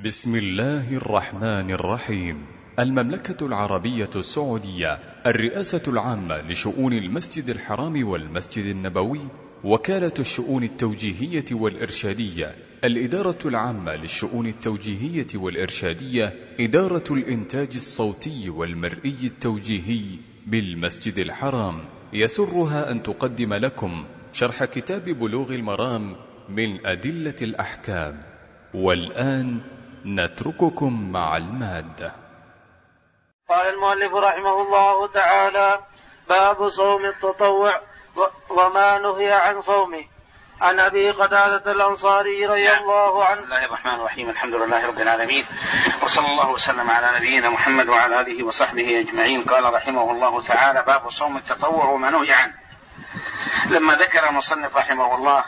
بسم الله الرحمن الرحيم. المملكة العربية السعودية، الرئاسة العامة لشؤون المسجد الحرام والمسجد النبوي، وكالة الشؤون التوجيهية والإرشادية، الإدارة العامة للشؤون التوجيهية والإرشادية، إدارة الإنتاج الصوتي والمرئي التوجيهي بالمسجد الحرام، يسرها أن تقدم لكم شرح كتاب بلوغ المرام من أدلة الأحكام. والآن نترككم مع المادة. قال المؤلف رحمه الله تعالى: باب صوم التطوع وما نهي عن صومه. عن أبي قتادة الأنصاري رضي الله عنه. بسم الله الرحمن الرحيم. الحمد لله رب العالمين، وصلى الله وسلم على نبينا محمد وعلى آله وصحبه أجمعين. قال رحمه الله تعالى: باب صوم التطوع وما نهي عنه. لما ذكر المصنف رحمه الله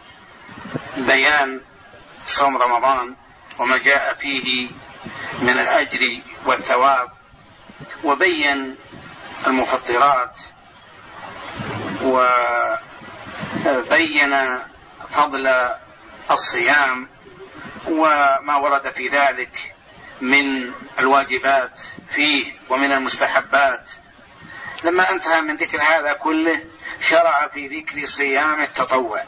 بيان صوم رمضان وما جاء فيه من الأجر والثواب، وبين المفطرات، وبين فضل الصيام وما ورد في ذلك من الواجبات فيه ومن المستحبات، لما انتهى من ذكر هذا كله شرع في ذكر صيام التطوع،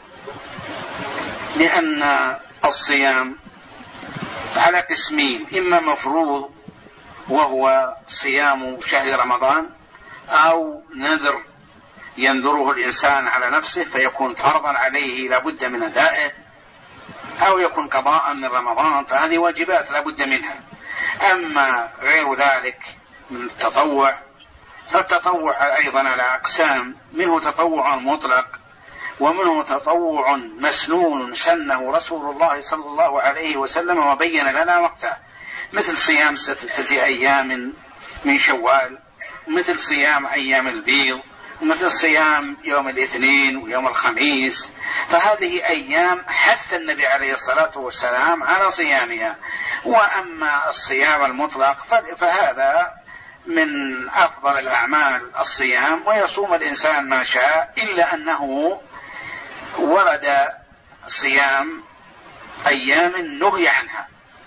لأن الصيام على قسمين: إما مفروض وهو صيام شهر رمضان، أو نذر ينذره الإنسان على نفسه فيكون فرضا عليه لا بد من أدائه، أو يكون قضاء من رمضان، فهذه واجبات لا بد منها. أما غير ذلك من التطوع فالتطوع أيضا على أقسام: منه تطوع مطلق، ومنه تطوع مسنون سنه رسول الله صلى الله عليه وسلم وبين لنا وقته، مثل صيام 6 أيام من شوال، مثل صيام أيام البيض، ومثل صيام يوم الاثنين ويوم الخميس. فهذه أيام حث النبي عليه الصلاة والسلام على صيامها. وأما الصيام المطلق فهذا من أفضل الأعمال الصيام، ويصوم الإنسان ما شاء، إلا أنه ورد صيام أيام نهي عنها،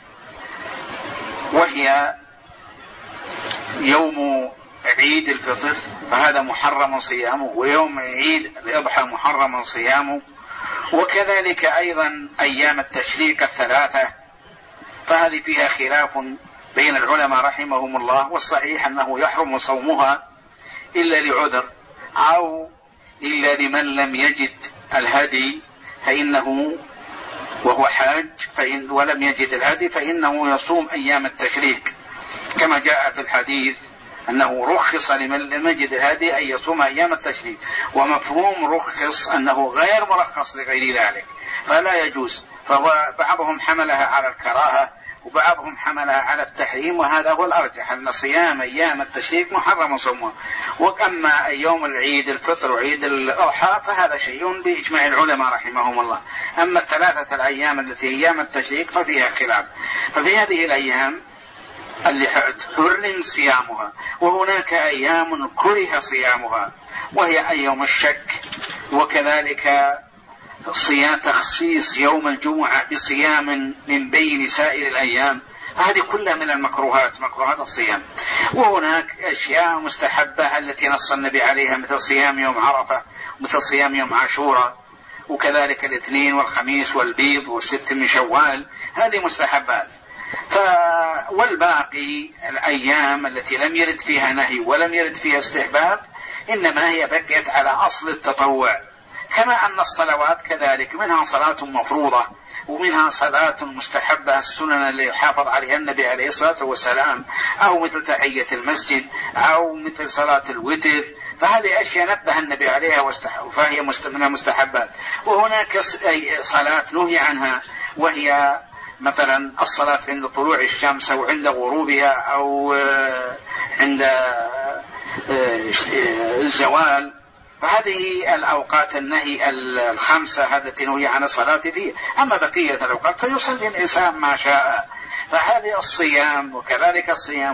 وهي يوم عيد الفطر فهذا محرم صيامه، ويوم عيد الأضحى محرم صيامه، وكذلك أيضا أيام التشريق 3 فهذه فيها خلاف بين العلماء رحمهم الله، والصحيح أنه يحرم صومها إلا لعذر، أو إلا لمن لم يجد الهدي فإنه وهو حاج ولم يجد الهدي فإنه يصوم أيام التشريق، كما جاء في الحديث أنه رخص لمن لم يجد الهدي أن يصوم أيام التشريق، ومفهوم رخص أنه غير مرخص لغير ذلك فلا يجوز. فبعضهم حملها على الكراهة وبعضهم حملها على التحريم، وهذا هو الأرجح، أن صيام أيام التشريق محرم صومه. وأما يوم العيد الفطر وعيد الأضحى فهذا شيء بإجماع العلماء رحمهم الله. أما 3 الأيام التي أيام التشريق ففيها خلاف. ففي هذه الأيام اللي حرم صيامها، وهناك أيام كره صيامها، وهي أيام الشك، وكذلك تخصيص يوم الجمعة بصيام من بين سائر الأيام، هذه كلها من المكروهات، مكروهات الصيام. وهناك أشياء مستحبة التي نص النبي عليها، مثل صيام يوم عرفة، مثل صيام يوم عاشوراء، وكذلك الاثنين والخميس والبيض و6 من شوال، هذه مستحبات. والباقي الأيام التي لم يرد فيها نهي ولم يرد فيها استحباب إنما هي بقيت على أصل التطوع. كما أن الصلوات كذلك منها صلاة مفروضة ومنها صلاة مستحبة، السنن اللي يحافظ عليها النبي عليه الصلاة والسلام، أو مثل تحية المسجد، أو مثل صلاة الوتر، فهذه أشياء نبه النبي عليها فهي من المستحبات. وهناك صلاة نهي عنها، وهي مثلا الصلاة عند طلوع الشمس أو عند غروبها أو عند الزوال، فهذه الأوقات النهي 5 التي نهي عن الصلاة فيه. أما بقية الأوقات فيصلي الإنسان ما شاء. فهذه الصيام وكذلك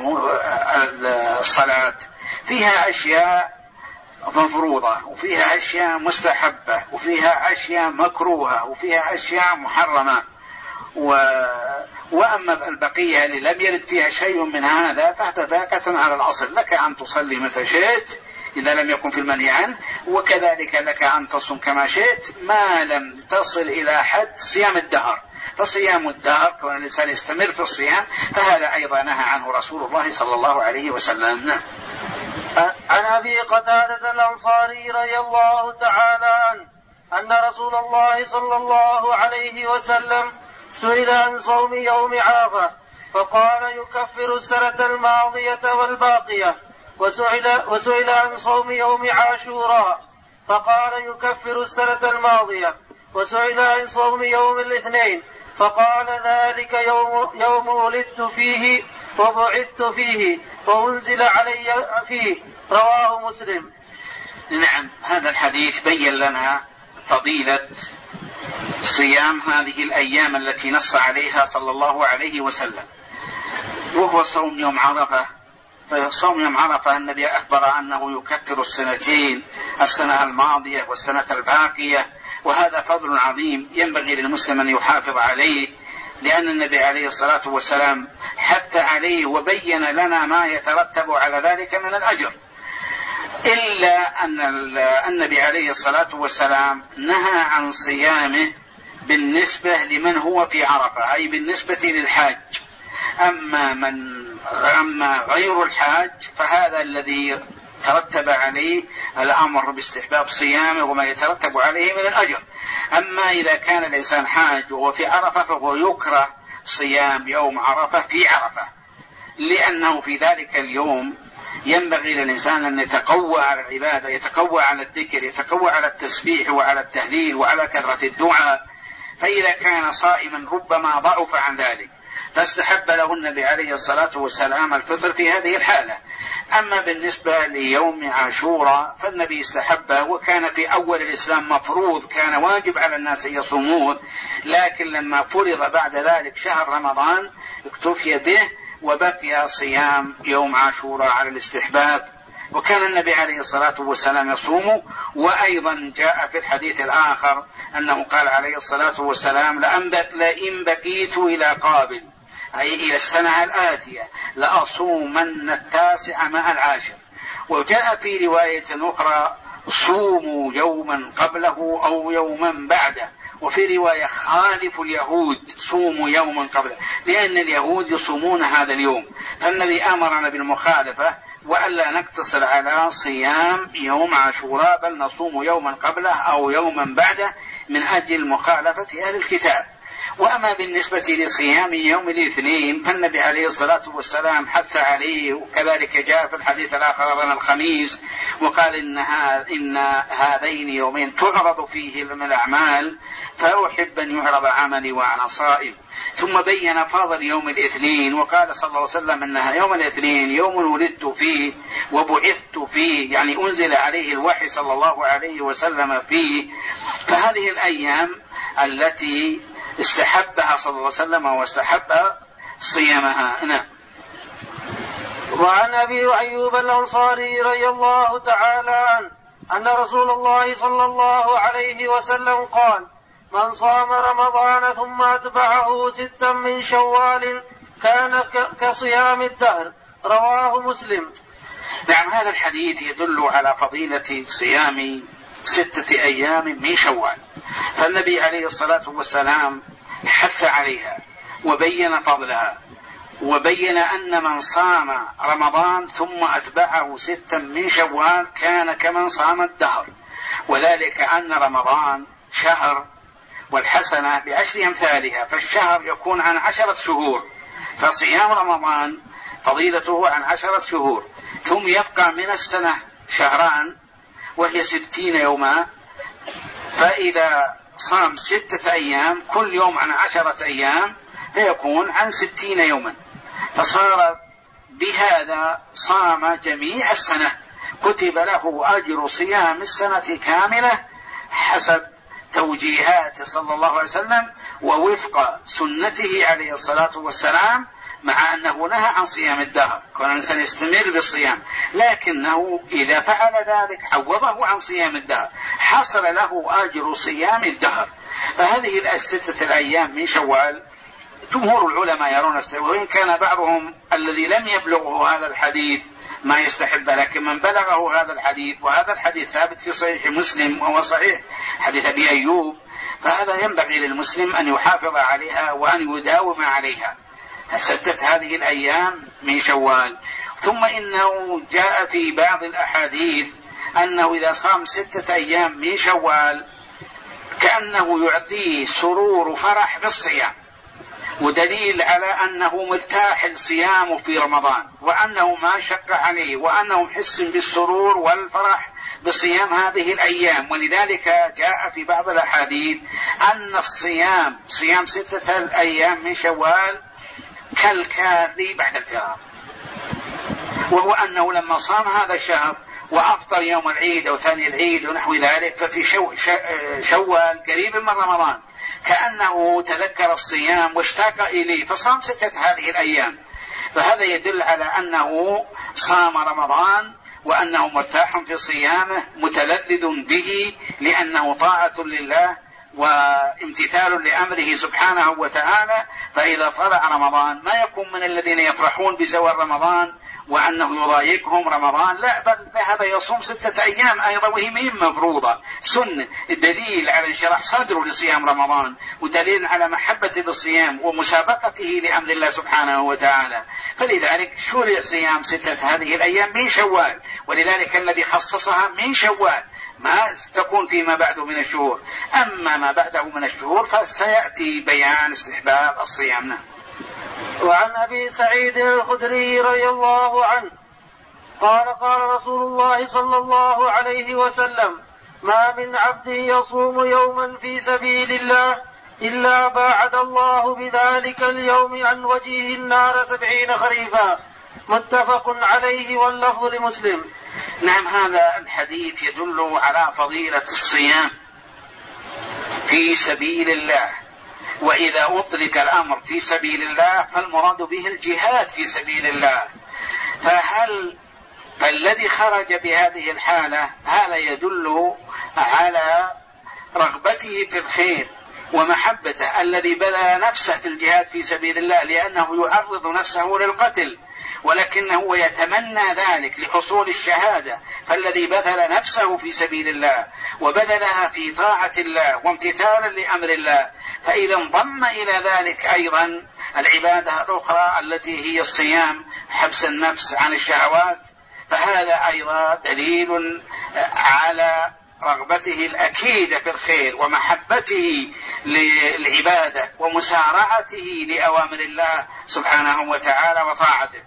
الصلاة فيها أشياء مفروضة، وفيها أشياء مستحبة، وفيها أشياء مكروهة، وفيها أشياء محرمة، وأما البقية اللي لم يرد فيها شيء من هذا فهي باقة على الأصل، لك أن تصلي متى شئت إذا لم يكن في المنهي عنه، وكذلك لك أن تصم كما شئت ما لم تصل إلى حد صيام الدهر. فصيام الدهر كون الإنسان يستمر في الصيام فهذا أيضا نهى عنه رسول الله صلى الله عليه وسلم. عن أبي قتادة الأنصاري رضي الله تعالى عنه أن رسول الله صلى الله عليه وسلم سئل عن صوم يوم عرفة فقال يكفر السنة الماضية والباقية، وسئل عن صوم يوم عاشوراء فقال يكفر السنة الماضية، وسئل عن صوم يوم الاثنين فقال ذلك يوم ولدت فيه وبعثت فيه وأنزل علي فيه، رواه مسلم. نعم، هذا الحديث بين لنا فضيلة صيام هذه الأيام التي نص عليها صلى الله عليه وسلم، وهو صوم يوم عرفة. فصوم يوم عرفة النبي أخبر أنه يكفر السنتين، السنة الماضية والسنة الباقية، وهذا فضل عظيم ينبغي للمسلم أن يحافظ عليه، لأن النبي عليه الصلاة والسلام حث عليه وبين لنا ما يترتب على ذلك من الأجر، إلا أن النبي عليه الصلاة والسلام نهى عن صيامه بالنسبة لمن هو في عرفة، أي بالنسبة للحاج. أما غير الحاج فهذا الذي ترتب عليه الأمر باستحباب صيامه وما يترتب عليه من الأجر. أما إذا كان الإنسان حاج وهو في عرفة فهو يكره صيام يوم عرفة في عرفة، لأنه في ذلك اليوم ينبغي للإنسان أن يتقوى على العبادة، يتقوى على الذكر، يتقوى على التسبيح وعلى التهليل وعلى كثرة الدعاء. فإذا كان صائما ربما ضعف عن ذلك، فاستحب له النبي عليه الصلاة والسلام الفطر في هذه الحالة. أما بالنسبة ليوم عاشوراء فالنبي استحبه، وكان في أول الإسلام مفروض، كان واجب على الناس أن يصوموه، لكن لما فرض بعد ذلك شهر رمضان اكتفي به وبقي صيام يوم عاشوراء على الاستحباب، وكان النبي عليه الصلاة والسلام يصوم. وأيضا جاء في الحديث الآخر أنه قال عليه الصلاة والسلام لئن بقيت إلى قابل، أي إلى السنة الآتية، لأصومن 9 مع 10. وجاء في رواية أخرى صوموا يوما قبله أو يوما بعده، وفي رواية خالف اليهود صوموا يوما قبله، لأن اليهود يصومون هذا اليوم، فالنبي أمرنا بالمخالفة وألا نقتصر على صيام يوم عاشوراء، بل نصوم يوما قبله أو يوما بعده من أجل مخالفة أهل الكتاب. وأما بالنسبة لصيام يوم الاثنين فالنبي عليه الصلاة والسلام حث عليه، وكذلك جاء في الحديث الآخر أيضا الخميس، وقال إن هذين يومين تعرض فيه من الأعمال، فأحب أن يعرض عملي وأنا صائم. ثم بين فضل يوم الاثنين، وقال صلى الله عليه وسلم أنها يوم الاثنين يوم ولدت فيه وبعثت فيه، يعني أنزل عليه الوحي صلى الله عليه وسلم فيه. فهذه الأيام التي استحبها صلى الله عليه وسلم واستحب صيامها. نعم. وعن أبي أيوب الأنصاري رضي الله تعالى عنه أن رسول الله صلى الله عليه وسلم قال من صام رمضان ثم أتبعه 6 من شوال كان كصيام الدهر، رواه مسلم. نعم، هذا الحديث يدل على فضيلة صيام 6 أيام من شوال، فالنبي عليه الصلاة والسلام حث عليها وبين فضلها، وبين أن من صام رمضان ثم أتبعه 6 من شوال كان كمن صام الدهر، وذلك أن رمضان شهر والحسنة ب10 أمثالها، فالشهر يكون عن 10 شهور، فصيام رمضان فضيلته عن 10 شهور، ثم يبقى من السنة شهران وهي 60 يوما، فإذا صام 6 أيام كل يوم عن 10 أيام فيكون عن 60 يوما، فصار بهذا صام جميع السنة، كتب له أجر صيام السنة كاملة حسب توجيهات صلى الله عليه وسلم ووفق سنته عليه الصلاة والسلام، مع أنه نهى عن صيام الدهر، كان الإنسان يستمر بالصيام، لكنه إذا فعل ذلك عوضه عن صيام الدهر، حصل له أجر صيام الدهر. فهذه 6 الأيام من شوال جمهور العلماء يرون وإن كان بعضهم الذي لم يبلغه هذا الحديث ما يستحب، لكن من بلغه هذا الحديث، وهذا الحديث ثابت في صحيح مسلم وهو صحيح حديث أبي أيوب، فهذا ينبغي للمسلم أن يحافظ عليها وأن يداوم عليها 6 هذه الأيام من شوال. ثم إنه جاء في بعض الأحاديث أنه إذا صام 6 أيام من شوال كأنه يعطيه سرور وفرح بالصيام، ودليل على أنه مرتاح الصيام في رمضان، وأنه ما شق عليه، وأنه يحس بالسرور والفرح بصيام هذه الأيام. ولذلك جاء في بعض الأحاديث أن صيام 6 أيام من شوال كالكاري بعد الفراق، وهو أنه لما صام هذا الشهر وأفطر يوم العيد أو ثاني العيد ونحو ذلك، ففي شوال قريب من رمضان كأنه تذكر الصيام واشتاق إليه فصام 6 هذه الأيام. فهذا يدل على أنه صام رمضان وأنه مرتاح في صيامه متلذذ به، لأنه طاعة لله وامتثال لأمره سبحانه وتعالى. فإذا طلع رمضان ما يكون من الذين يفرحون بزوال رمضان وأنه يضايقهم رمضان، لا، بل ذهب يصوم 6 أيام أيضا وهي مفروضة سنة، الدليل على انشراح صدره لصيام رمضان، ودليل على محبته بالصيام ومسابقته لأمر الله سبحانه وتعالى. فلذلك شرع صيام 6 هذه الأيام من شوال، ولذلك النبي خصصها من شوال، ما تكون فيما بعده من الشهور. أما ما بعده من الشهور فسيأتي بيان استحباب الصيام. وعن أبي سعيد الخدري رضي الله عنه قال قال رسول الله صلى الله عليه وسلم: ما من عبد يصوم يوما في سبيل الله إلا باعد الله بذلك اليوم عن وجهه النار 70 خريفا. متفق عليه واللفظ لمسلم. نعم، هذا الحديث يدل على فضيلة الصيام في سبيل الله، وإذا أطلق الأمر في سبيل الله فالمراد به الجهاد في سبيل الله. فالذي خرج بهذه الحالة هذا يدل على رغبته في الخير ومحبته، الذي بذل نفسه في الجهاد في سبيل الله لأنه يعرض نفسه للقتل، ولكنه يتمنى ذلك لحصول الشهادة. فالذي بذل نفسه في سبيل الله وبذلها في طاعة الله وامتثالا لأمر الله، فإذا انضم إلى ذلك أيضا العبادة الأخرى التي هي الصيام، حبس النفس عن الشهوات، فهذا أيضا دليل على رغبته الأكيدة في الخير ومحبته للعبادة ومسارعته لأوامر الله سبحانه وتعالى وطاعته.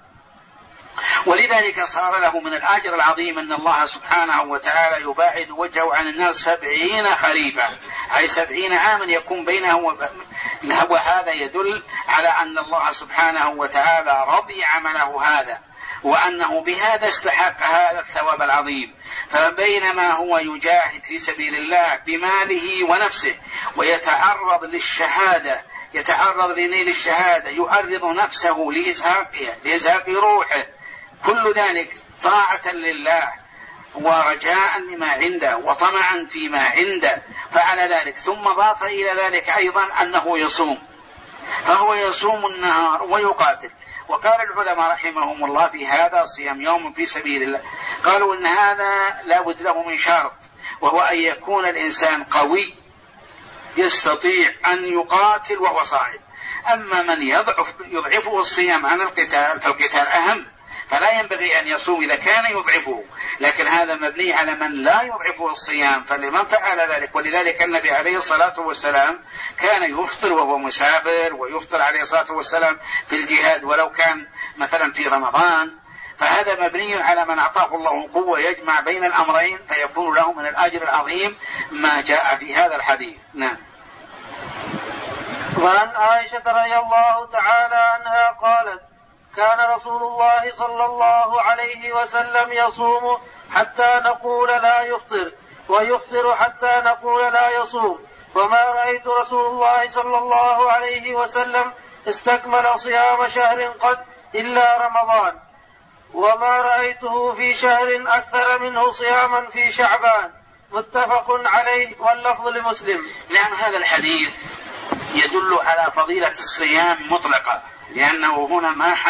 ولذلك صار له من الأجر العظيم أن الله سبحانه وتعالى يباعد وجهه عن النار 70 خريفا، أي 70 عاما يكون بينه وهذا يدل على أن الله سبحانه وتعالى رضي عمله هذا، وأنه بهذا استحق هذا الثواب العظيم. فبينما هو يجاهد في سبيل الله بماله ونفسه ويتعرض للشهادة، يتعرض لنيل الشهادة، يعرض نفسه لإزهاق روحه، كل ذلك طاعة لله ورجاء لما عنده وطمعا فيما عنده، فعلى ذلك. ثم ضاف إلى ذلك أيضا أنه يصوم، فهو يصوم النهار ويقاتل. وقال العلماء رحمهم الله في هذا صيام يوم في سبيل الله، قالوا إن هذا لا بد له من شرط، وهو أن يكون الإنسان قوي يستطيع أن يقاتل وهو صائم. أما من يضعفه الصيام عن القتال فالقتال أهم، فلا ينبغي أن يصوم إذا كان يضعفه، لكن هذا مبني على من لا يضعفه الصيام، فلمن فعل ذلك. ولذلك النبي عليه الصلاة والسلام كان يفطر وهو مسافر، ويفطر عليه الصلاة والسلام في الجهاد ولو كان مثلا في رمضان، فهذا مبني على من أعطاه الله قوة يجمع بين الأمرين، فيكون له من الأجر العظيم ما جاء في هذا الحديث. نعم. وعن عائشة رضي الله تعالى عنها قالت: كان رسول الله صلى الله عليه وسلم يصوم حتى نقول لا يفطر، ويفطر حتى نقول لا يصوم، وما رأيت رسول الله صلى الله عليه وسلم استكمل صيام شهر قد إلا رمضان، وما رأيته في شهر أكثر منه صياما في شعبان. متفق عليه واللفظ لمسلم. نعم، هذا الحديث يدل على فضيلة الصيام مطلقة، لأنه هنا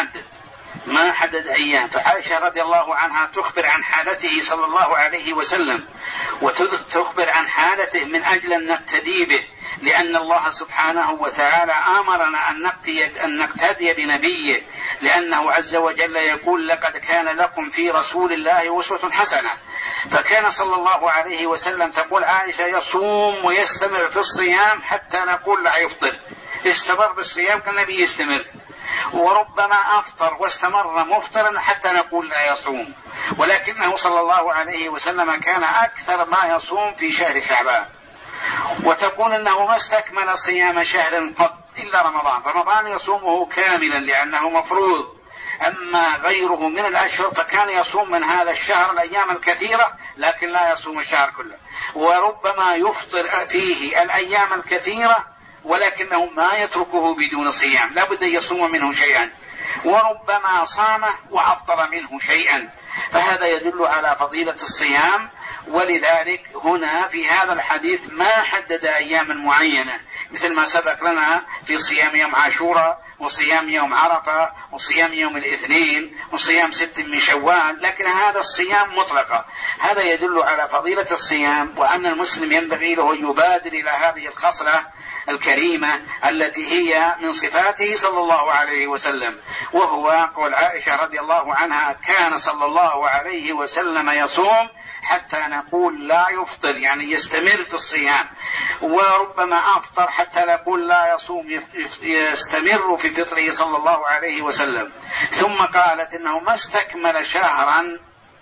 ما حدد أيام. فعائشة رضي الله عنها تخبر عن حالته صلى الله عليه وسلم، وتخبر عن حالته من أجل أن نقتدي به، لأن الله سبحانه وتعالى آمرنا أن نقتدي بنبيه، لأنه عز وجل يقول: لقد كان لكم في رسول الله أسوة حسنة. فكان صلى الله عليه وسلم، تقول عائشة، يصوم ويستمر في الصيام حتى نقول لا يفطر، استمر بالصيام كالنبي يستمر، وربما أفطر واستمر مفطرا حتى نقول لا يصوم. ولكنه صلى الله عليه وسلم كان أكثر ما يصوم في شهر شعبان. وتقول أنه ما استكمل صيام شهر قط إلا رمضان يصومه كاملا لأنه مفروض. أما غيره من الأشهر فكان يصوم من هذا الشهر الأيام الكثيرة، لكن لا يصوم الشهر كله، وربما يفطر فيه الأيام الكثيرة ولكنه ما يتركه بدون صيام، لا بد يصوم منه شيئا، وربما صامه وأفطر منه شيئا. فهذا يدل على فضيلة الصيام. ولذلك هنا في هذا الحديث ما حدد أياما معينة، مثل ما سبق لنا في صيام يوم عاشوراء وصيام يوم عرفة وصيام يوم الاثنين وصيام 6 من شوال، لكن هذا الصيام مطلقة. هذا يدل على فضيلة الصيام، وأن المسلم ينبغي له أن يبادر إلى هذه الخصلة الكريمة التي هي من صفاته صلى الله عليه وسلم، وهو قول عائشة رضي الله عنها: كان صلى الله عليه وسلم يصوم حتى نقول لا يفطر، يعني يستمر في الصيام، وربما أفطر حتى نقول لا يصوم، يستمر في فطره صلى الله عليه وسلم. ثم قالت إنه ما استكمل شهرا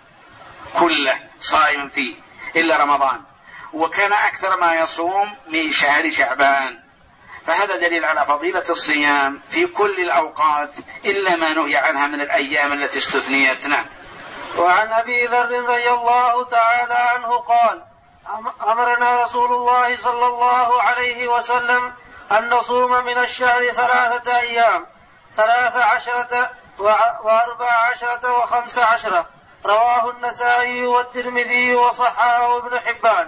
كله صائم فيه إلا رمضان، وكان أكثر ما يصوم من شهر شعبان. فهذا دليل على فضيلة الصيام في كل الأوقات إلا ما نهي عنها من الأيام التي استثنيتنا. وعن أبي ذر رضي الله تعالى عنه قال: أمرنا رسول الله صلى الله عليه وسلم أن نصوم من الشهر 3 أيام، 13 و14 و15. رواه النسائي والترمذي وصححه ابن حبان.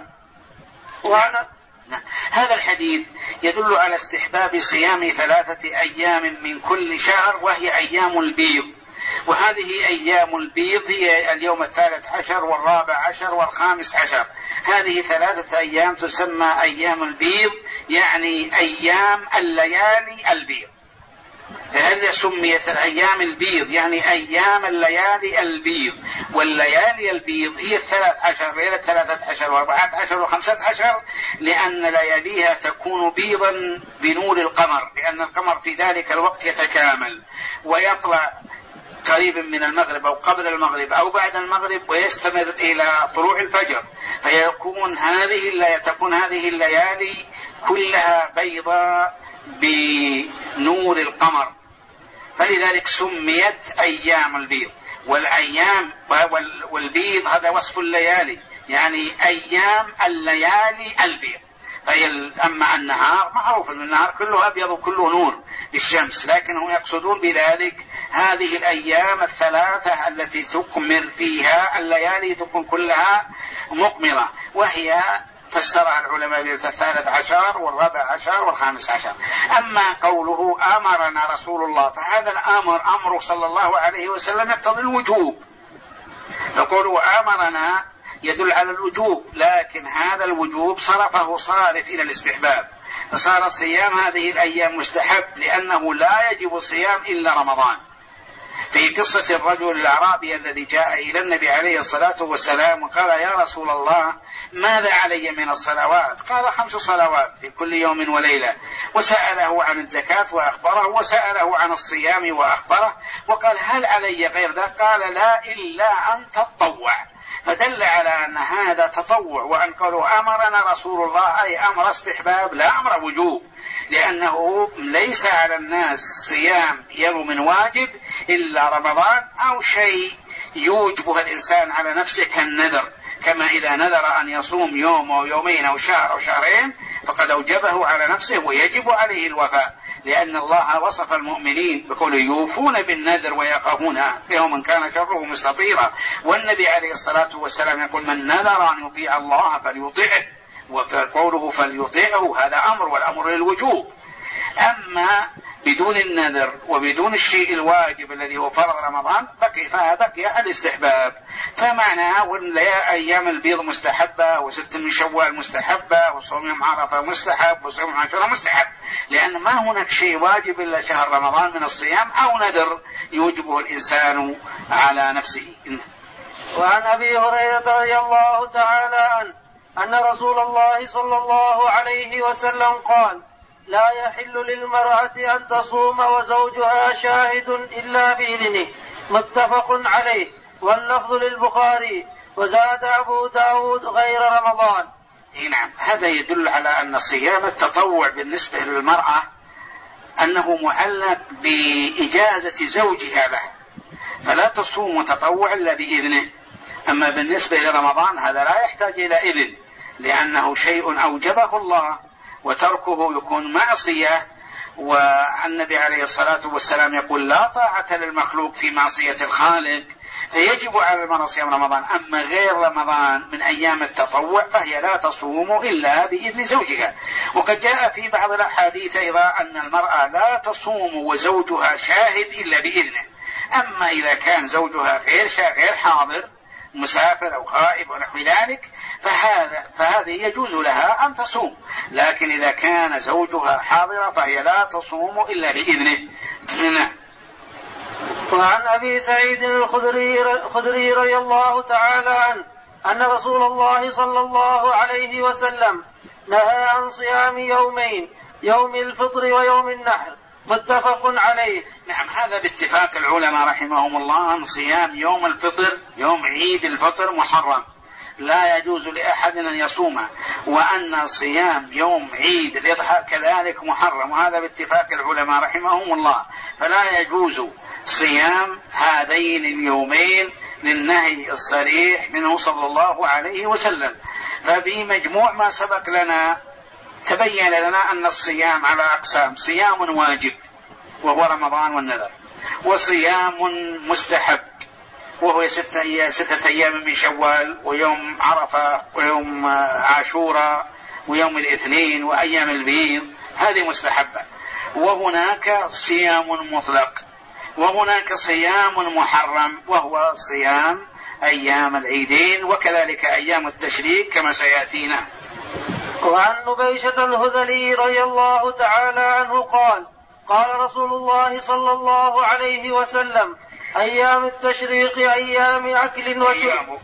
هذا الحديث يدل على استحباب صيام 3 أيام من كل شهر، وهي أيام البيض. وهذه أيام البيض هي اليوم 13 و14 و15. هذه 3 أيام تسمى أيام البيض، يعني أيام الليالي البيض. هذا سميت أيام البيض، يعني أيام الليالي البيض. والليالي البيض هي 13 ليلة، 13 و14 و15، لأن لياليها تكون بيضا بنور القمر، لأن القمر في ذلك الوقت يتكامل ويطلع قريب من المغرب أو قبل المغرب أو بعد المغرب، ويستمر إلى طلوع الفجر، فيكون هذه الليالي كلها بيضاء بنور القمر، فلذلك سميت أيام البيض. والبيض هذا وصف الليالي، يعني أيام الليالي البيض. أما النهار معروف أن النهار كله أبيض وكله نور للشمس، لكنهم يقصدون بذلك هذه الأيام 3 التي تكمل فيها الليالي، تكون كلها مقمرة، وهي فسرها العلماء بال13 و14 و15. أما قوله أمرنا رسول الله، فهذا أمره صلى الله عليه وسلم يقتضي الوجوب، فقوله أمرنا يدل على الوجوب، لكن هذا الوجوب صارف إلى الاستحباب، فصار صيام هذه الأيام مستحب، لأنه لا يجب الصيام إلا رمضان. في قصة الرجل الأعرابي الذي جاء إلى النبي عليه الصلاة والسلام وقال: يا رسول الله، ماذا علي من الصلوات؟ قال: 5 صلوات في كل يوم وليلة. وسأله عن الزكاة وأخبره، وسأله عن الصيام وأخبره، وقال: هل علي غير ذلك؟ قال: لا، إلا أن تتطوع. فدل على أن هذا تطوع، وأن قالوا أمرنا رسول الله أي أمر استحباب لا أمر وجوب، لأنه ليس على الناس صيام يوم واجب إلا رمضان، أو شيء يوجبه الإنسان على نفسه كالنذر، كما إذا نذر أن يصوم يوم أو يومين أو شهر أو شهرين فقد أوجبه على نفسه ويجب عليه الوفاء، لأن الله وصف المؤمنين بقول: يوفون بالنذر ويخافون يوما كان شره مستطيرا. والنبي عليه الصلاة والسلام يقول: من نذر أن يطيع الله فليطيعه، وقوله فليطيعه هذا أمر، والأمر للوجوب، أما بدون النذر وبدون الشيء الواجب الذي هو فرض رمضان بقي الاستحباب. فمعناها ولا أيام البيض مستحبة، وست من شوال مستحبة، وصوم يوم عرفة مستحب، وصوم عاشوراء مستحب، لأن ما هناك شيء واجب إلا شهر رمضان من الصيام أو نذر يوجبه الإنسان على نفسه. وعن أبي هريرة رضي الله تعالى عنه أن رسول الله صلى الله عليه وسلم قال: لا يحل للمرأة أن تصوم وزوجها شاهد إلا بإذنه، متفق عليه، واللفظ للبخاري. وزاد أبو داود غير رمضان. نعم، هذا يدل على أن صيام التطوع بالنسبة للمرأة أنه معلق بإجازة زوجها له، فلا تصوم تطوع إلا بإذنه. أما بالنسبة لرمضان هذا لا يحتاج إلى إذن، لأنه شيء أوجبه الله، وتركه يكون معصية. والنبي عليه الصلاة والسلام يقول: لا طاعة للمخلوق في معصية الخالق، فيجب على المرأة صيام رمضان. أما غير رمضان من أيام التطوع فهي لا تصوم إلا بإذن زوجها. وقد جاء في بعض الأحاديث أيضا أن المرأة لا تصوم وزوجها شاهد إلا بإذنه. أما إذا كان زوجها غير حاضر، مسافر أو غائب ونحو ذلك، فهذه يجوز لها أن تصوم. لكن إذا كان زوجها حاضرا فهي لا تصوم إلا بإذنه. وعن أبي سعيد الخدري رضي الله تعالى عنه أن رسول الله صلى الله عليه وسلم نهى عن صيام يومين، يوم الفطر ويوم النحر، متفق عليه. نعم، هذا باتفاق العلماء رحمهم الله أن صيام يوم الفطر، يوم عيد الفطر، محرم، لا يجوز لأحد أن يصومه، وأن صيام يوم عيد الإضحى كذلك محرم، وهذا باتفاق العلماء رحمهم الله. فلا يجوز صيام هذين اليومين للنهي الصريح منه صلى الله عليه وسلم. فبمجموع ما سبق لنا تبين لنا أن الصيام على أقسام: صيام واجب وهو رمضان والنذر، وصيام مستحب وهو 6 أيام من شوال، ويوم عرفة، ويوم عاشوراء، ويوم الاثنين، وأيام البيض، هذه مستحبة. وهناك صيام مطلق، وهناك صيام محرم وهو صيام أيام العيدين، وكذلك أيام التشريق كما سيأتينا. وعن نبيشة الهذلي رضي الله تعالى عنه قال: قال رسول الله صلى الله عليه وسلم: أيام التشريق أيام أكل وشرب.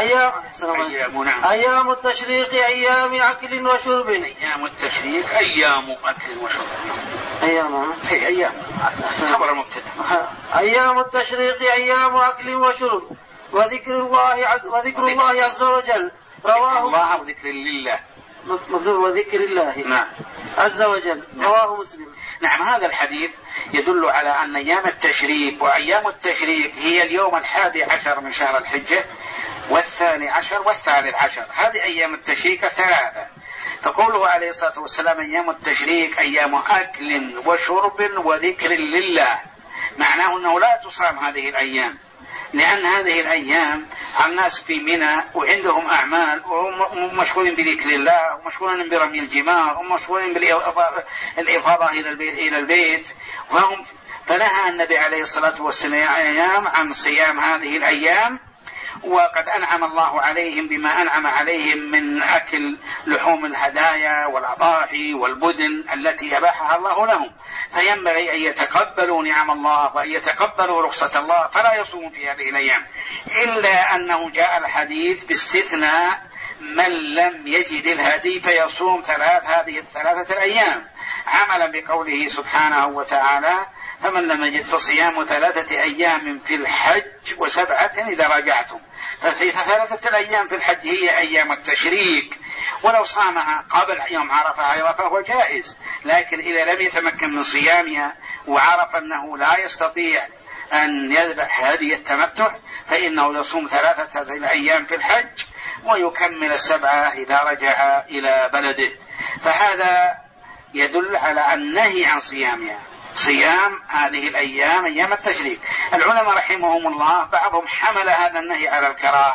أيام التشريق أيام أكل وشرب. أيام التشريق أيام أكل وشرب. أيام خبر مبتدأ. أيام التشريق أيام أكل وشرب، وذكر الله عز وجل. رواه الله وذكر لله، وذكر الله نعم عز وجل. رواه مسلم. نعم، هذا الحديث يدل على أن أيام التشريق، وأيام التشريق هي اليوم 11 من شهر الحجة، وال12 وال13، هذه أيام التشريق الثلاثة. فقوله عليه الصلاة والسلام: أيام التشريق أيام أكل وشرب وذكر لله، معناه أنه لا تصام هذه الأيام، لأن هذه الأيام الناس في منى وعندهم أعمال، وهم مشغولين بذكر الله، ومشغولين برمي الجمار، ومشغولين بالإفاضة إلى البيت، فنهى النبي عليه الصلاة والسلام عن صيام هذه الأيام. وقد أنعم الله عليهم بما أنعم عليهم من أكل لحوم الهدايا والأضاحي والبدن التي أباحها الله لهم، فينبغي أن يتقبلوا نعم الله وأن يتقبلوا رخصة الله، فلا يصوموا في هذه الأيام. إلا أنه جاء الحديث باستثناء من لم يجد الهدي فيصوم هذه ال3 الأيام، عملا بقوله سبحانه وتعالى: فمن لم يجد فصيام 3 أيام في الحج و7 إذا رجعتم. ففي 3 الأيام في الحج هي أيام التشريق، ولو صامها قبل يوم عرفة فهو جائز، لكن إذا لم يتمكن من صيامها وعرف أنه لا يستطيع أن يذبح هدي التمتع فإنه يصوم 3 الأيام في الحج ويكمل 7 إذا رجع إلى بلده. فهذا يدل على النهي عن صيامها، صيام هذه الأيام أيام التشريق. العلماء رحمهم الله بعضهم حمل هذا النهي على الكراهة،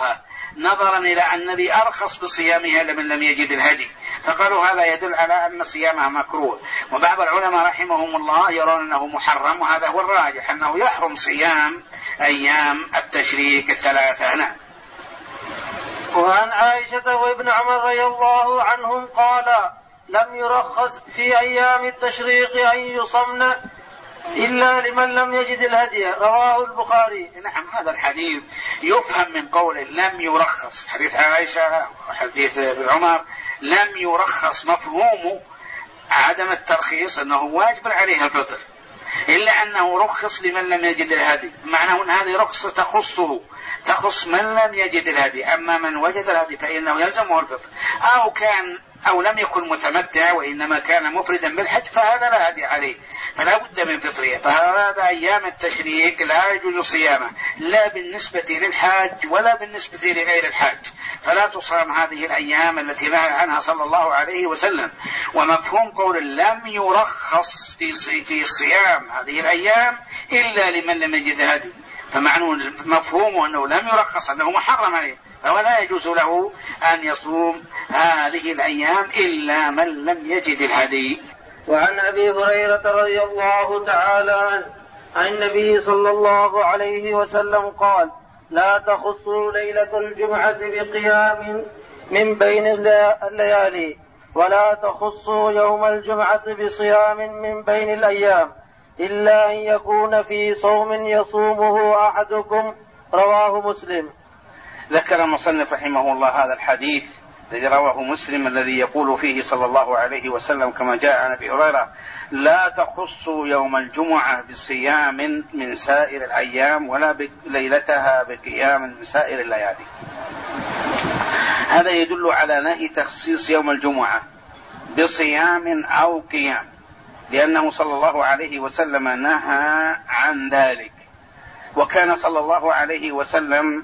نظرا إلى أن النبي أرخص بصيامها لمن لم يجد الهدي، فقالوا هذا يدل على أن صيامها مكروه. وبعض العلماء رحمهم الله يرون أنه محرم، وهذا هو الراجح أنه يحرم صيام أيام التشريك الثلاثة. نعم. وعن عائشة وابن عمر رضي الله عنهم قال لم يرخص في أيام التشريق أن يصمن إلا لمن لم يجد الهدي، رواه البخاري. نعم، هذا الحديث يفهم من قول لم يرخص، حديث عائشة وحديث ابن عمر لم يرخص مفهوم عدم الترخيص أنه واجب عليه الفطر، إلا أنه رخص لمن لم يجد الهدي، معناه أن هذه رخصة تخص من لم يجد الهدي، أما من وجد الهدي فإنه يلزمه الفطر، أو لم يكن متمتع وإنما كان مفردا بالحج فهذا لا هدي عليه فلا بد من فطره. فهذا أيام التشريك لا يجوز صيامه لا بالنسبة للحاج ولا بالنسبة لغير الحاج، فلا تصام هذه الأيام التي نهى عنها صلى الله عليه وسلم. ومفهوم قول لم يرخص في صيام هذه الأيام إلا لمن لم يجد هدي، فمعنى مفهومه أنه لم يرخص أنه محرم عليه، فلا يجوز له أن يصوم هذه الأيام إلا من لم يجد الهدي. وعن أبي هريرة رضي الله تعالى عنه عن النبي صلى الله عليه وسلم قال لا تخصوا ليلة الجمعة بقيام من بين الليالي، ولا تخصوا يوم الجمعة بصيام من بين الأيام، إلا أن يكون في صوم يصومه أحدكم، رواه مسلم. ذكر المصنف رحمه الله هذا الحديث الذي رواه مسلم الذي يقول فيه صلى الله عليه وسلم كما جاء عن أبي هريرة لا تخصوا يوم الجمعة بصيام من سائر الأيام ولا ليلتها بقيام من سائر الليالي. هذا يدل على نهي تخصيص يوم الجمعة بصيام أو قيام، لأنه صلى الله عليه وسلم نهى عن ذلك، وكان صلى الله عليه وسلم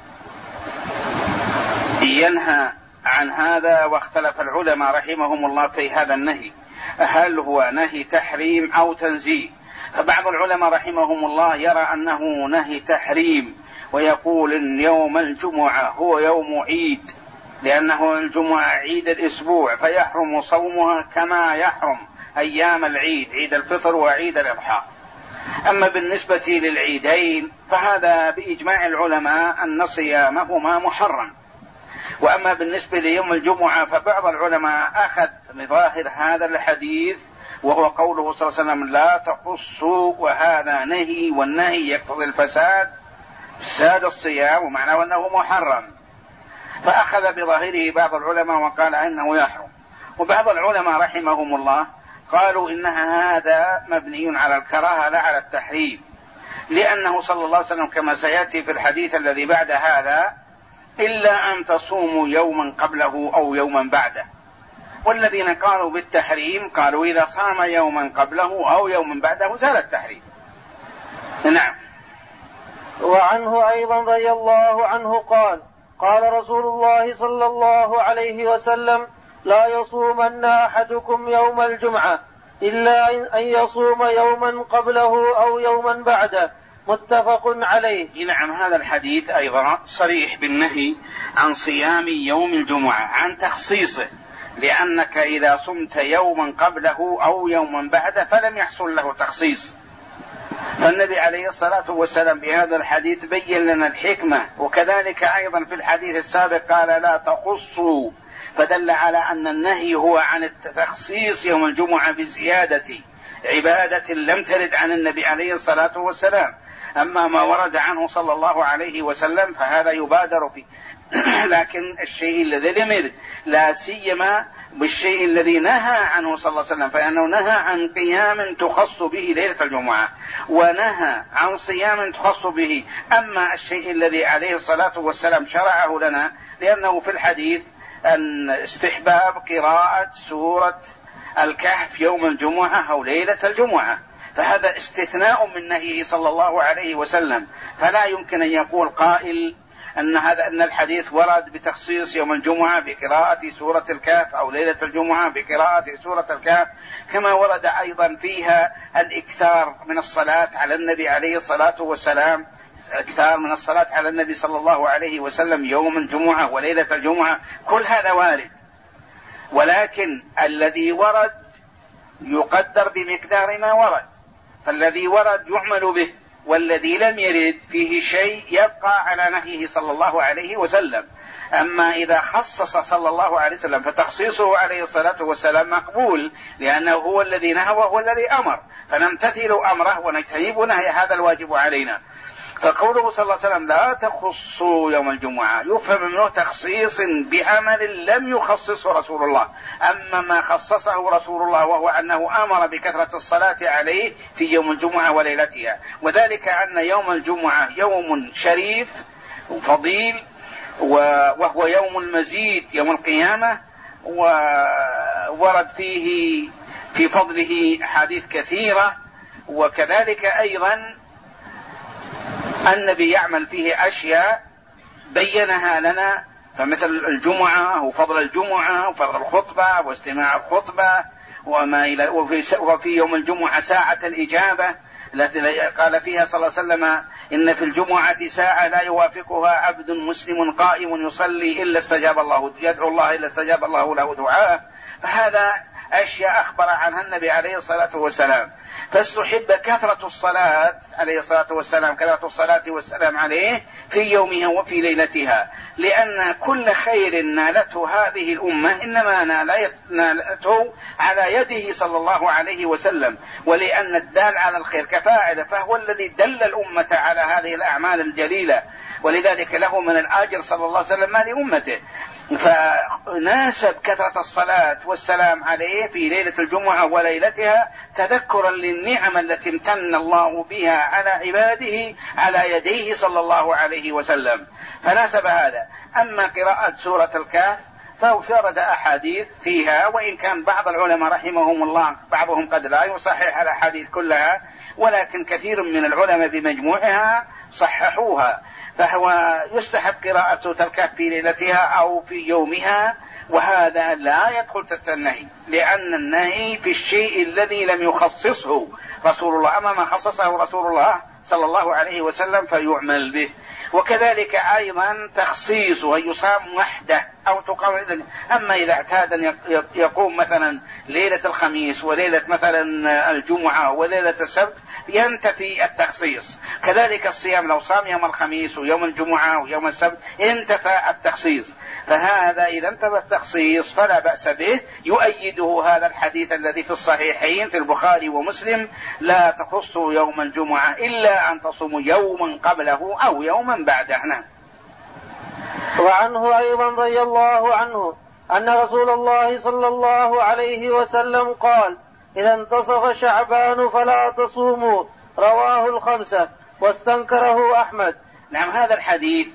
ينهى عن هذا. واختلف العلماء رحمهم الله في هذا النهي، هل هو نهي تحريم أو تنزيه؟ فبعض العلماء رحمهم الله يرى أنه نهي تحريم، ويقول إن يوم الجمعة هو يوم عيد، لأنه الجمعة عيد الأسبوع فيحرم صومها كما يحرم أيام العيد، عيد الفطر وعيد الأضحى. أما بالنسبة للعيدين فهذا بإجماع العلماء أن صيامهما محرم. وأما بالنسبة ليوم الجمعة فبعض العلماء أخذ بظاهر هذا الحديث وهو قوله صلى الله عليه وسلم لا تخصوا، وهذا نهي، والنهي يقتضي فساد الصيام، ومعناه أنه محرم، فأخذ بظاهره بعض العلماء وقال إنه يحرم. وبعض العلماء رحمهم الله قالوا إن هذا مبني على الكراهة لا على التحريم، لأنه صلى الله عليه وسلم كما سيأتي في الحديث الذي بعد هذا إلا أن تصوموا يوما قبله أو يوما بعده. والذين قالوا بالتحريم قالوا إذا صام يوما قبله أو يوما بعده زال التحريم. نعم. وعنه أيضا رضي الله عنه قال قال رسول الله صلى الله عليه وسلم لا يصومن أحدكم يوم الجمعة إلا أن يصوم يوما قبله أو يوما بعده، متفق عليه. نعم، هذا الحديث أيضا صريح بالنهي عن صيام يوم الجمعة، عن تخصيصه، لأنك إذا صمت يوما قبله أو يوما بعده فلم يحصل له تخصيص. فالنبي عليه الصلاة والسلام بهذا الحديث بين لنا الحكمة، وكذلك أيضا في الحديث السابق قال لا تخصوا، فدل على أن النهي هو عن التخصيص يوم الجمعة بزيادة عبادة لم ترد عن النبي عليه الصلاة والسلام. أما ما ورد عنه صلى الله عليه وسلم فهذا يبادر فيه لكن الشيء الذي لم يرد، لا سيما بالشيء الذي نهى عنه صلى الله عليه وسلم، فإنه نهى عن قيام تخص به ليلة الجمعة، ونهى عن صيام تخص به. أما الشيء الذي عليه الصلاة والسلام شرعه لنا، لأنه في الحديث أن استحباب قراءة سورة الكهف يوم الجمعة أو ليلة الجمعة، فهذا استثناء من نهيه صلى الله عليه وسلم. فلا يمكن أن يقول قائل أن الحديث ورد بتخصيص يوم الجمعة بقراءة سورة الكهف أو ليلة الجمعة بقراءة سورة الكهف، كما ورد أيضا فيها الإكثار من الصلاة على النبي عليه الصلاة والسلام إكثار من الصلاة على النبي صلى الله عليه وسلم يوم الجمعة وليلة الجمعة، كل هذا وارد، ولكن الذي ورد يقدر بمقدار ما ورد، فالذي ورد يعمل به، والذي لم يرد فيه شيء يبقى على نهيه صلى الله عليه وسلم. أما إذا خصص صلى الله عليه وسلم فتخصيصه عليه الصلاة والسلام مقبول، لأنه هو الذي نهى وهو الذي أمر، فنمتثل أمره ونجتنب نهي، هذا الواجب علينا. فقوله صلى الله عليه وسلم لا تخصوا يوم الجمعة يفهم منه تخصيص بعمل لم يخصصه رسول الله. أما ما خصصه رسول الله وهو أنه أمر بكثرة الصلاة عليه في يوم الجمعة وليلتها، وذلك أن يوم الجمعة يوم شريف وفضيل، وهو يوم المزيد يوم القيامة، وورد فيه في فضله أحاديث كثيرة، وكذلك أيضا النبي يعمل فيه أشياء بينها لنا، فمثل الجمعة وفضل الجمعة وفضل الخطبة واستماع الخطبة وفي يوم الجمعة ساعة الإجابة التي قال فيها صلى الله عليه وسلم إن في الجمعة ساعة لا يوافقها عبد مسلم قائم يصلي إلا استجاب الله، يدعو الله إلا استجاب الله له دعاءه. فهذا أشياء أخبر عنها النبي عليه الصلاة والسلام، فاستحب كثرة الصلاة عليه الصلاة والسلام، كثرة الصلاة والسلام عليه في يومها وفي ليلتها، لأن كل خير نالته هذه الأمة إنما نالته على يده صلى الله عليه وسلم، ولأن الدال على الخير كفاعل، فهو الذي دل الأمة على هذه الأعمال الجليلة، ولذلك له من الأجر صلى الله عليه وسلم ما لأمته. فناسب كثرة الصلاة والسلام عليه في ليلة الجمعة وليلتها تذكرا للنعم التي امتن الله بها على عباده على يديه صلى الله عليه وسلم، فناسب هذا. أما قراءة سورة الكهف فورد أحاديث فيها، وإن كان بعض العلماء رحمهم الله بعضهم قد لا يصحح الأحاديث كلها، ولكن كثير من العلماء بمجموعها صححوها، فهو يستحب قراءة سورة الكهف في ليلتها أو في يومها، وهذا لا يدخل تحت النهي، لأن النهي في الشيء الذي لم يخصصه رسول الله، أما ما خصصه رسول الله صلى الله عليه وسلم فيعمل به. وكذلك أيضا تخصيصه أن يصام وحده أو تقام. أما إذا اعتاد أن يقوم مثلا ليلة الخميس وليلة مثلا الجمعة وليلة السبت ينتفي التخصيص. كذلك الصيام لو صام يوم الخميس ويوم الجمعة ويوم السبت انتفى التخصيص، فهذا إذا انتفى التخصيص فلا بأس به. يؤيده هذا الحديث الذي في الصحيحين في البخاري ومسلم لا تخصوا يوم الجمعة إلا أن تصوموا يوما قبله أو يوما بعده. نعم. وعنه أيضا رضي الله عنه أن رسول الله صلى الله عليه وسلم قال إذا انتصف شعبان فلا تصوموا، رواه الخمسة واستنكره أحمد. نعم. هذا الحديث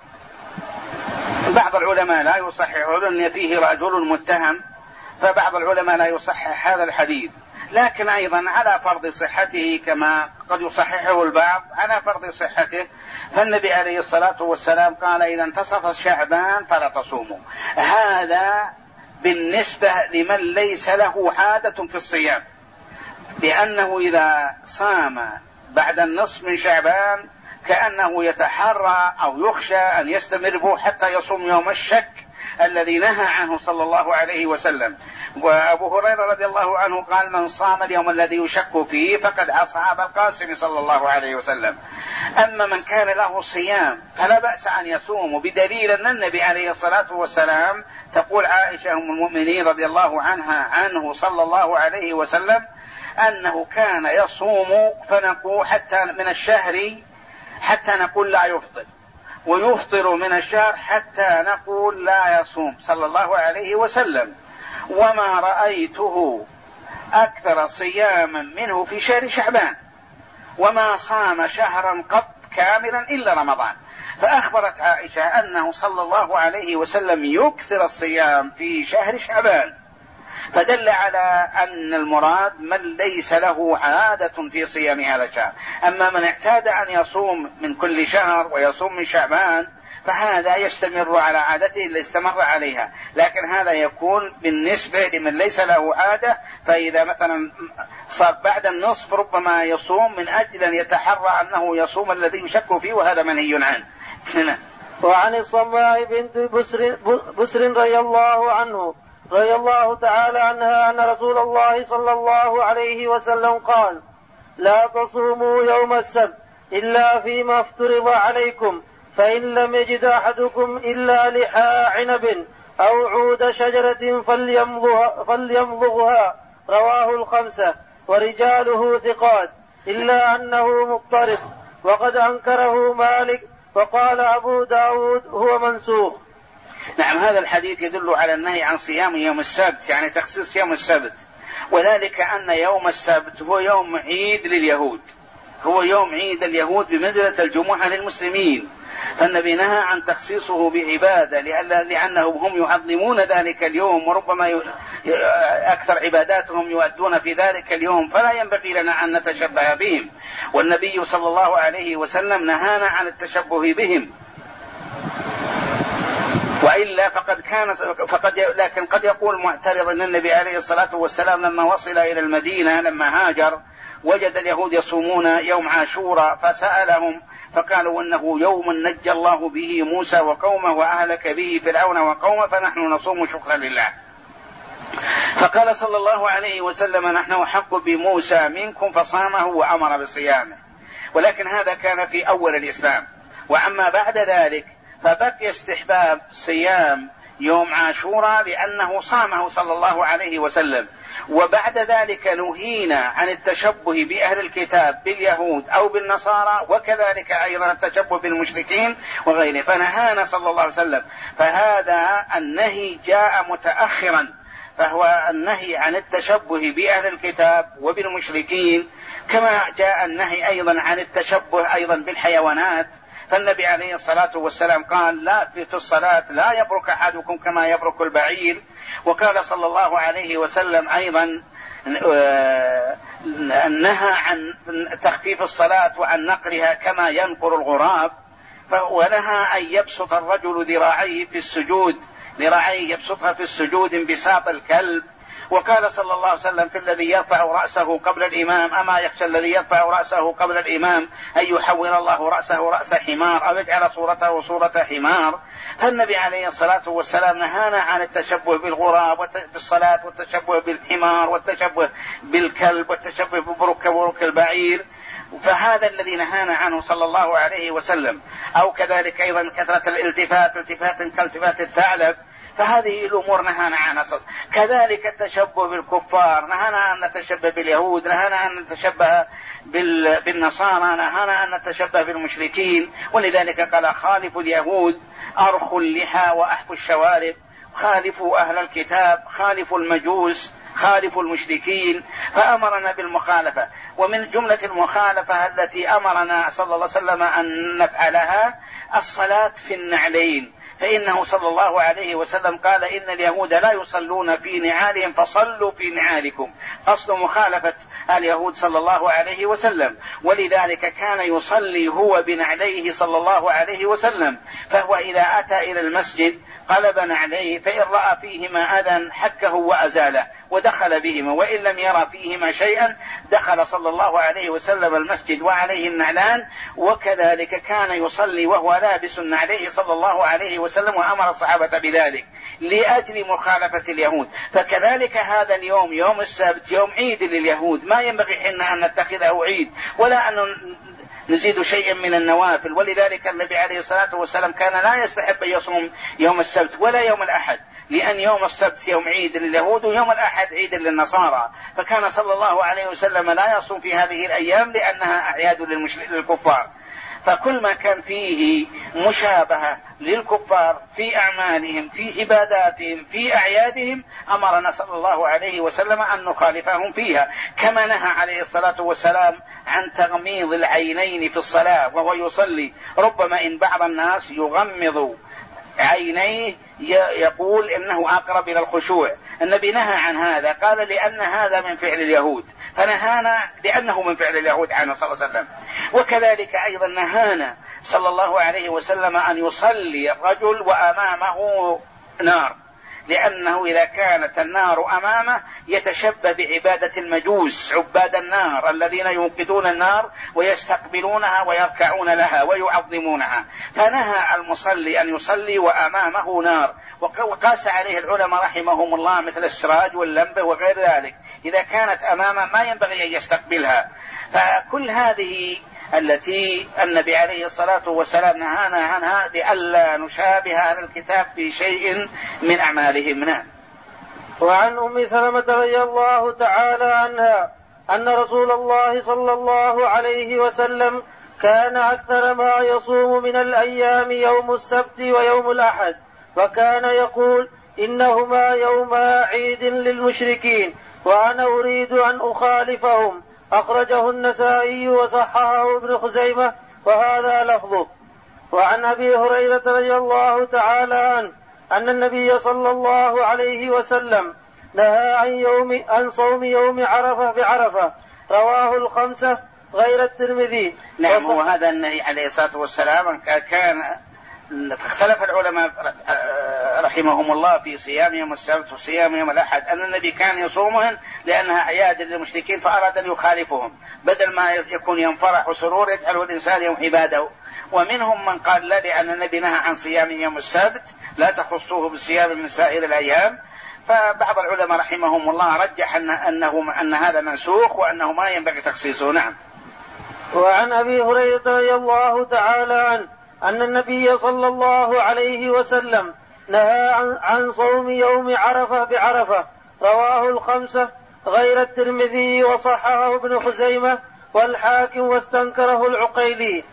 بعض العلماء لا يصححه لأن فيه رجل متهم، فبعض العلماء لا يصحح هذا الحديث، لكن أيضا على فرض صحته كما قد يصححه البعض على فرض صحته، فالنبي عليه الصلاة والسلام قال إذا انتصف شعبان فلا تصوموا. هذا بالنسبة لمن ليس له عادة في الصيام، لأنه إذا صام بعد النصف من شعبان كأنه يتحرى أو يخشى أن يستمر به حتى يصوم يوم الشك الذي نهى عنه صلى الله عليه وسلم. وأبو هريرة رضي الله عنه قال من صام اليوم الذي يشك فيه فقد عصى أبا القاسم صلى الله عليه وسلم. أما من كان له صيام فلا بأس أن يصوم، بدليل أن النبي عليه الصلاة والسلام تقول عائشة أم المؤمنين رضي الله عنه صلى الله عليه وسلم أنه كان يصوم فنقول حتى من الشهر حتى نقول لا يفطر، ويفطر من الشهر حتى نقول لا يصوم صلى الله عليه وسلم. وما رأيته أكثر صياما منه في شهر شعبان، وما صام شهرا قط كاملا إلا رمضان. فأخبرت عائشة أنه صلى الله عليه وسلم يكثر الصيام في شهر شعبان، فدل على أن المراد من ليس له عادة في صيام هذا الشهر. أما من اعتاد أن يصوم من كل شهر ويصوم من شعبان فهذا يستمر على عادته اللي استمر عليها، لكن هذا يكون بالنسبة لمن ليس له عادة، فإذا مثلا صار بعد النصف ربما يصوم من أجل أن يتحرى أنه يصوم الذي يشك فيه، وهذا منهي عنه. وعن الصماء بنت بسر رضي الله تعالى عنها أن رسول الله صلى الله عليه وسلم قال: لا تصوموا يوم السبت إلا فيما افترض عليكم، فإن لم يجد أحدكم إلا لحاء عنب أو عود شجرة فليمضغها. رواه الخمسة ورجاله ثقات إلا أنه مضطرب، وقد أنكره مالك، وقال أبو داود هو منسوخ. نعم، هذا الحديث يدل على النهي عن صيام يوم السبت، يعني تخصيص يوم السبت، وذلك أن يوم السبت هو يوم عيد لليهود، هو يوم عيد اليهود بمنزلة الجمعة للمسلمين، فالنبي نهى عن تخصيصه بعبادة لأنهم هم يعظمون ذلك اليوم، وربما أكثر عباداتهم يؤدون في ذلك اليوم، فلا ينبغي لنا أن نتشبه بهم، والنبي صلى الله عليه وسلم نهانا عن التشبه بهم. وإلا لكن قد يقول معترض أن النبي عليه الصلاة والسلام لما وصل إلى المدينة لما هاجر وجد اليهود يصومون يوم عاشوراء فسألهم فقالوا إنه يوم نجى الله به موسى وقومه وأهلك به فرعون وقومه فنحن نصوم شكرا لله. فقال صلى الله عليه وسلم: نحن أحق بموسى منكم، فصامه وأمر بصيامه. ولكن هذا كان في أول الإسلام، وأما بعد ذلك فبقي استحباب صيام يوم عاشوراء لأنه صامه صلى الله عليه وسلم، وبعد ذلك نهينا عن التشبه بأهل الكتاب باليهود أو بالنصارى، وكذلك أيضا التشبه بالمشركين وغيره، فنهانا صلى الله عليه وسلم. فهذا النهي جاء متأخرا، فهو النهي عن التشبه بأهل الكتاب وبالمشركين، كما جاء النهي أيضا عن التشبه أيضا بالحيوانات. فالنبي عليه الصلاة والسلام قال: لا في الصلاة لا يبرك أحدكم كما يبرك البعير. وقال صلى الله عليه وسلم أيضا نهى عن تخفيف الصلاة وعن نقرها كما ينقر الغراب، ونهى أن يبسط الرجل ذراعيه في السجود، ذراعيه يبسطها في السجود انبساط الكلب. وقال صلى الله عليه وسلم في الذي يرفع رأسه قبل الإمام: أما يخشى الذي يرفع رأسه قبل الإمام أن يحول الله رأسه رأس حمار أو يجعل صورته صورة حمار. فالنبي عليه الصلاة والسلام نهانا عن التشبه بالغراب بالصلاة، والتشبه بالحمار، والتشبه بالكلب، والتشبه ببرك البعير، فهذا الذي نهانا عنه صلى الله عليه وسلم. أو كذلك أيضا كثرة الالتفات كالتفات الثعلب، فهذه الأمور نهانا عنها. كذلك التشبه بالكفار، نهانا أن نتشبه باليهود، نهانا أن نتشبه بالنصارى، نهانا أن نتشبه بالمشركين. ولذلك قال: خالفوا اليهود أرخوا اللحى وأحفوا الشوارب، خالفوا أهل الكتاب، خالفوا المجوس، خالفوا المشركين. فأمرنا بالمخالفة. ومن جملة المخالفة التي أمرنا صلى الله عليه وسلم أن نفعلها الصلاة في النعلين، فإنه صلى الله عليه وسلم قال: إن اليهود لا يصلون في نعالهم فصلوا في نعالكم، قصد مخالفة اليهود صلى الله عليه وسلم. ولذلك كان يصلي هو بنعليه صلى الله عليه وسلم، فهو إذا أتى إلى المسجد قلب نعليه، فإن رأى فيهما أذى حكه وأزاله ودخل بهما، وإن لم يرى فيهما شيئا دخل صلى الله عليه وسلم المسجد وعليه النعلان. وكذلك كان يصلي وهو لابس النعليه صلى الله عليه وسلم، وأمر الصحابة بذلك لأجل مخالفة اليهود. فكذلك هذا اليوم يوم السبت يوم عيد لليهود، ما ينبغي حنا أن نتخذه عيد ولا أن نزيد شيئا من النوافل. ولذلك النبي عليه الصلاة والسلام كان لا يستحب أن يصوم يوم السبت ولا يوم الأحد، لأن يوم السبت يوم عيد لليهود ويوم الأحد عيد للنصارى، فكان صلى الله عليه وسلم لا يصوم في هذه الأيام لأنها أعياد للكفار. فكل ما كان فيه مشابهة للكفار في أعمالهم، في عباداتهم، في أعيادهم، أمرنا صلى الله عليه وسلم أن نخالفهم فيها. كما نهى عليه الصلاة والسلام عن تغميض العينين في الصلاة وهو يصلي، ربما إن بعض الناس يغمض عينيه يقول إنه أقرب إلى الخشوع. النبي نهى عن هذا، قال لأن هذا من فعل اليهود، فنهانا لأنه من فعل اليهود عنه صلى الله عليه وسلم. وكذلك أيضا نهانا صلى الله عليه وسلم أن يصلي الرجل وأمامه نار، لأنه إذا كانت النار أمامه يتشبه بعبادة المجوس عباد النار الذين يوقدون النار ويستقبلونها ويركعون لها ويعظمونها، فنهى المصلي أن يصلي وأمامه نار. وقاس عليه العلماء رحمهم الله مثل السراج واللمبة وغير ذلك، إذا كانت أمامه ما ينبغي أن يستقبلها. فكل هذه التي النبي عليه الصلاة والسلام نهانا عنها لئلا نشابه أهل الكتاب في شيء من أعمالهم. نعم. وعن أم سلمة رضي الله تعالى عنها أن رسول الله صلى الله عليه وسلم كان أكثر ما يصوم من الأيام يوم السبت ويوم الأحد، وكان يقول إنهما يوما عيد للمشركين وأنا أريد أن أخالفهم. أخرجه النسائي وصححه ابن خزيمة وهذا لفظه. وعن أبي هريرة رضي الله تعالى عنه أن النبي صلى الله عليه وسلم نهى عن صوم يوم عرفة بعرفة، رواه الخمسة غير الترمذي. نعم. وهذا النهي عليه الصلاة والسلام كان اختلف العلماء رحمهم الله في صيام يوم السبت وصيام يوم الأحد، أن النبي كان يصومهن لأنها أعياد للمشركين فأراد أن يخالفهم، بدل ما يكون ينفرح وسرور يجعله الإنسان يوم عباده. ومنهم من قال لا، لأن النبي نهى عن صيام يوم السبت لا تخصوه بالصيام من سائر الأيام. فبعض العلماء رحمهم الله رجح أن هذا منسوخ وأنه ما ينبغي تخصيصه. نعم. وعن أبي هريرة رضي الله تعالى عنه أن النبي صلى الله عليه وسلم نهى عن صوم يوم عرفة بعرفة، رواه الخمسة غير الترمذي وصححه ابن خزيمة والحاكم واستنكره العقيلي.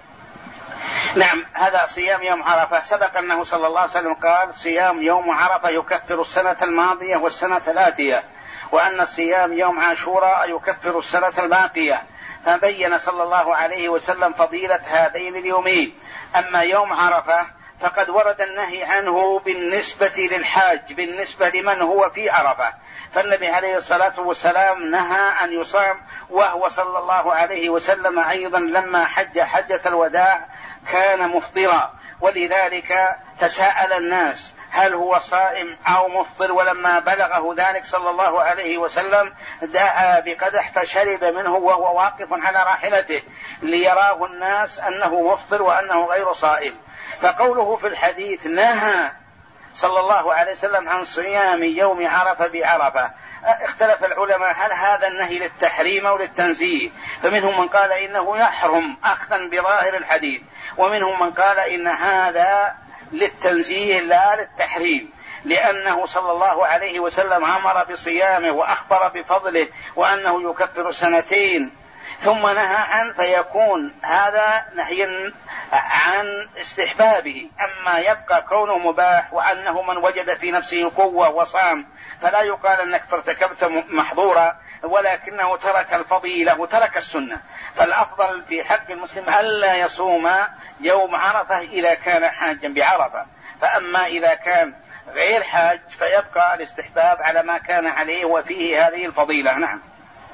نعم. هذا صيام يوم عرفة سبق أنه صلى الله عليه وسلم قال صيام يوم عرفة يكفر السنة الماضية والسنة الآتية، وأن الصيام يوم عاشوراء يكفر السنة الباقية، فبين صلى الله عليه وسلم فضيلة هذين اليومين. أما يوم عرفة فقد ورد النهي عنه بالنسبة للحاج، بالنسبة لمن هو في عرفة، فالنبي عليه الصلاة والسلام نهى أن يصام، وهو صلى الله عليه وسلم أيضا لما حج حجة الوداع كان مفطرا، ولذلك تساءل الناس هل هو صائم أو مفطر، ولما بلغه ذلك صلى الله عليه وسلم دعا بقدح فشرب منه وهو واقف على راحلته ليراه الناس أنه مفطر وأنه غير صائم. فقوله في الحديث نهى صلى الله عليه وسلم عن صيام يوم عرفة بعرفة، اختلف العلماء هل هذا النهي للتحريم أو للتنزيه، فمنهم من قال إنه يحرم أخذا بظاهر الحديث، ومنهم من قال إن هذا للتنزيه لا للتحريم، لأنه صلى الله عليه وسلم أمر بصيامه وأخبر بفضله وأنه يكفر سنتين ثم نهى عنه، فيكون هذا نهي عن استحبابه. أما يبقى كونه مباح وأنه من وجد في نفسه قوة وصام فلا يقال أنك ارتكبت محظورا، ولكنه ترك الفضيلة وترك السنة. فالأفضل في حق المسلم ألا يصوم يوم عرفة إذا كان حاجا بعرفة، فأما إذا كان غير حاج فيبقى الاستحباب على ما كان عليه وفيه هذه الفضيلة. نعم.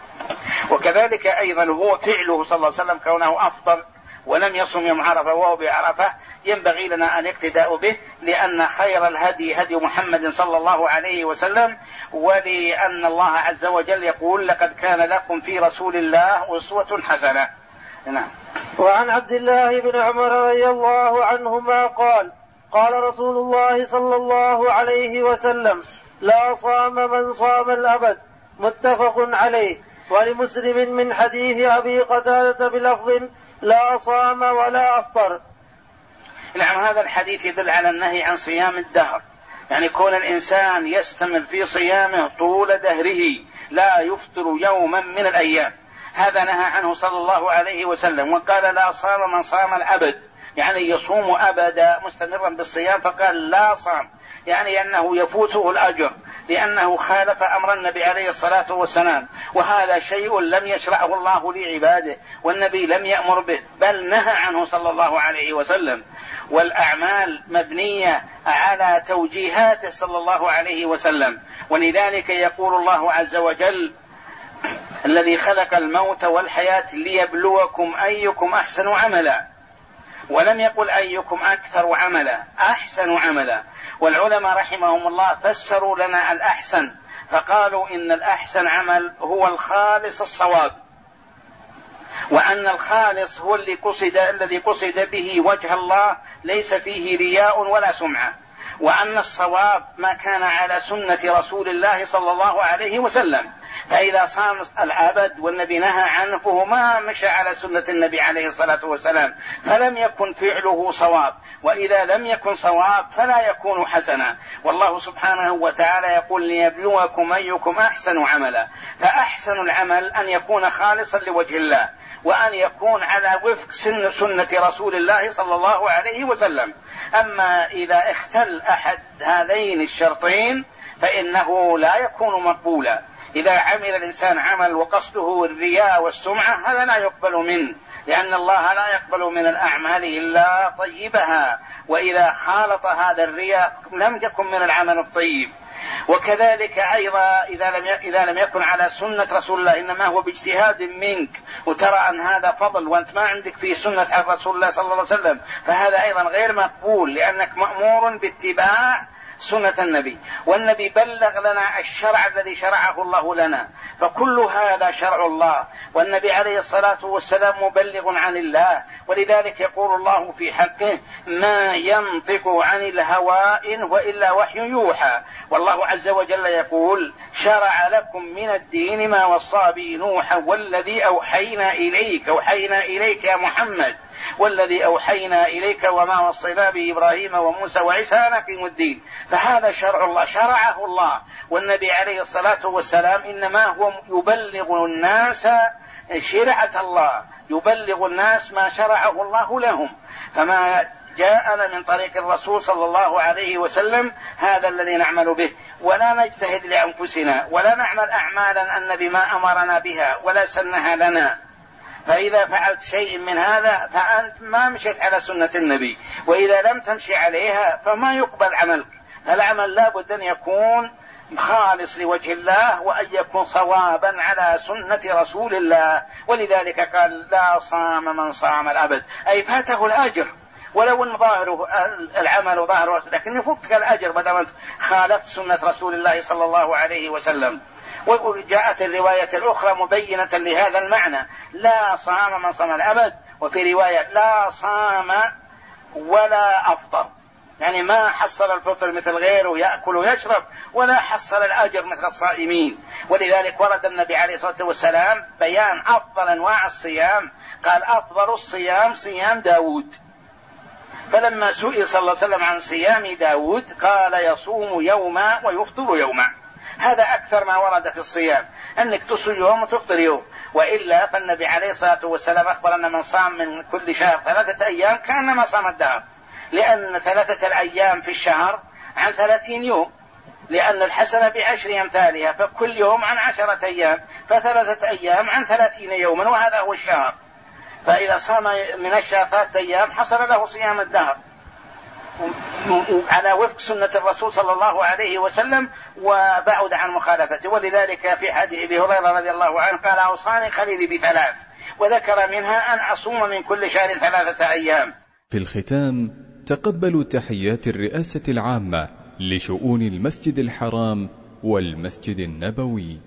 وكذلك أيضا هو فعله صلى الله عليه وسلم كونه أفضل ولم يصم يوم عرفة وهو بعرفة، ينبغي لنا أن نقتداء به، لأن خير الهدي هدي محمد صلى الله عليه وسلم، ولأن الله عز وجل يقول لقد كان لكم في رسول الله أسوة حسنة. نعم. وعن عبد الله بن عمر رضي الله عنهما قال قال رسول الله صلى الله عليه وسلم لا صام من صام الأبد، متفق عليه. ولمسلم من حديث أبي قتادة بلفظ لا صام ولا أفطر. نعم. هذا الحديث يدل على النهي عن صيام الدهر، يعني كون الإنسان يستمر في صيامه طول دهره لا يفطر يوما من الأيام، هذا نهى عنه صلى الله عليه وسلم. وقال لا صام من صام الأبد، يعني يصوم أبدا مستمرا بالصيام، فقال لا صام يعني أنه يفوته الأجر لأنه خالف أمر النبي عليه الصلاة والسلام، وهذا شيء لم يشرعه الله لعباده والنبي لم يأمر به بل نهى عنه صلى الله عليه وسلم. والأعمال مبنية على توجيهاته صلى الله عليه وسلم. ولذلك يقول الله عز وجل: الذي خلق الموت والحياة ليبلوكم أيكم أحسن عملا، ولم يقل أيكم أكثر عملا، أحسن عملا. والعلماء رحمهم الله فسروا لنا الأحسن، فقالوا إن الأحسن عمل هو الخالص الصواب، وأن الخالص هو الذي قصد به وجه الله، ليس فيه رياء ولا سمعة، وأن الصواب ما كان على سنة رسول الله صلى الله عليه وسلم. فإذا صام العبد والنبي نهى عنه فهو ما مشى على سنة النبي عليه الصلاة والسلام، فلم يكن فعله صواب، وإذا لم يكن صواب فلا يكون حسنا. والله سبحانه وتعالى يقول: ليبلوكم أيكم أحسن عملا. فأحسن العمل أن يكون خالصا لوجه الله، وأن يكون على وفق سنة رسول الله صلى الله عليه وسلم. أما إذا اختل أحد هذين الشرطين فإنه لا يكون مقبولا. إذا عمل الإنسان عمل وقصده الرياء والسمعة هذا لا يقبل منه، لأن الله لا يقبل من الأعمال إلا طيبها، وإذا خالط هذا الرياء لم يكن من العمل الطيب. وكذلك أيضا إذا لم يكن على سنة رسول الله، إنما هو باجتهاد منك وترى أن هذا فضل وأنت ما عندك فيه سنة عن رسول الله صلى الله عليه وسلم، فهذا أيضا غير مقبول، لأنك مأمور باتباع سنة النبي، والنبي بلغ لنا الشرع الذي شرعه الله لنا، فكل هذا شرع الله، والنبي عليه الصلاة والسلام مبلغ عن الله. ولذلك يقول الله في حقه: ما ينطق عن الهوى إن هو إلا وحي يوحى. والله عز وجل يقول: شرع لكم من الدين ما وصى به نوحا والذي أوحينا إليك يا محمد، والذي أوحينا إليك وما وصينا به إبراهيم وموسى وعيسى أن أقيموا الدين. فهذا شرع الله شرعه الله، والنبي عليه الصلاة والسلام إنما هو يبلغ الناس شرعة الله، يبلغ الناس ما شرعه الله لهم. فما جاءنا من طريق الرسول صلى الله عليه وسلم هذا الذي نعمل به، ولا نجتهد لأنفسنا، ولا نعمل أعمالا النبي ما أمرنا بها ولا سنها لنا. فإذا فعلت شيء من هذا فأنت ما مشيت على سنة النبي، وإذا لم تمشي عليها فما يقبل عملك. العمل لا بد أن يكون خالص لوجه الله، وأن يكون صوابا على سنة رسول الله. ولذلك قال: لا صام من صام الأبد، أي فاته الأجر، ولو أن ظاهره العمل ظاهره، لكن يفوتك الأجر بدل خالفت سنة رسول الله صلى الله عليه وسلم. وجاءت الرواية الأخرى مبينة لهذا المعنى: لا صام من صام الأبد، وفي رواية: لا صام ولا أفطر، يعني ما حصل الفطر مثل غيره يأكل ويشرب، ولا حصل الأجر مثل الصائمين. ولذلك ورد النبي عليه الصلاة والسلام بيان أفضل أنواع الصيام، قال: أفضل الصيام صيام داود. فلما سئل صلى الله عليه وسلم عن صيام داود قال: يصوم يوما ويفطر يوما. هذا أكثر ما ورد في الصيام، أنك تصوم يوم وتفطر يوم. وإلا فالنبي عليه الصلاة والسلام أخبر أن من صام من كل شهر 3 أيام كأنما صام الدهر، لأن 3 الأيام في الشهر عن 30 يوم، لأن الحسنة ب10 أمثالها، فكل يوم عن 10 أيام، ف3 أيام عن 30 يوما، وهذا هو الشهر. فإذا صام من الشهر 3 أيام حصل له صيام الدهر على وفق سنة الرسول صلى الله عليه وسلم، وبعد عن مخالفته. ولذلك في حديث أبي هريرة رضي الله عنه قال: أوصاني خليلي ب3، وذكر منها أن أصوم من كل شهر 3 أيام. في الختام تقبلوا تحيات الرئاسة العامة لشؤون المسجد الحرام والمسجد النبوي.